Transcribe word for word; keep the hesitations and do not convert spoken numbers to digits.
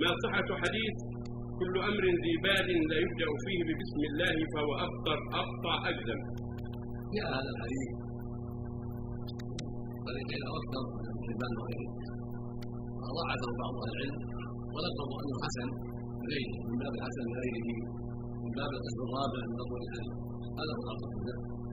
ما صحة حديث كل أمر ذي بال لا يبدأ فيه ببسم الله فهو أفطر أقطع أجزم؟ جاء هذا الحديث طريق إلى أكثر من ابن حبان وغيره وضعفه بعض أهل العلم ولقب أنه حسن غيره من باب الحسن لغيره من باب القسم الرابع من أقوال الحديث هذا هو الأصل.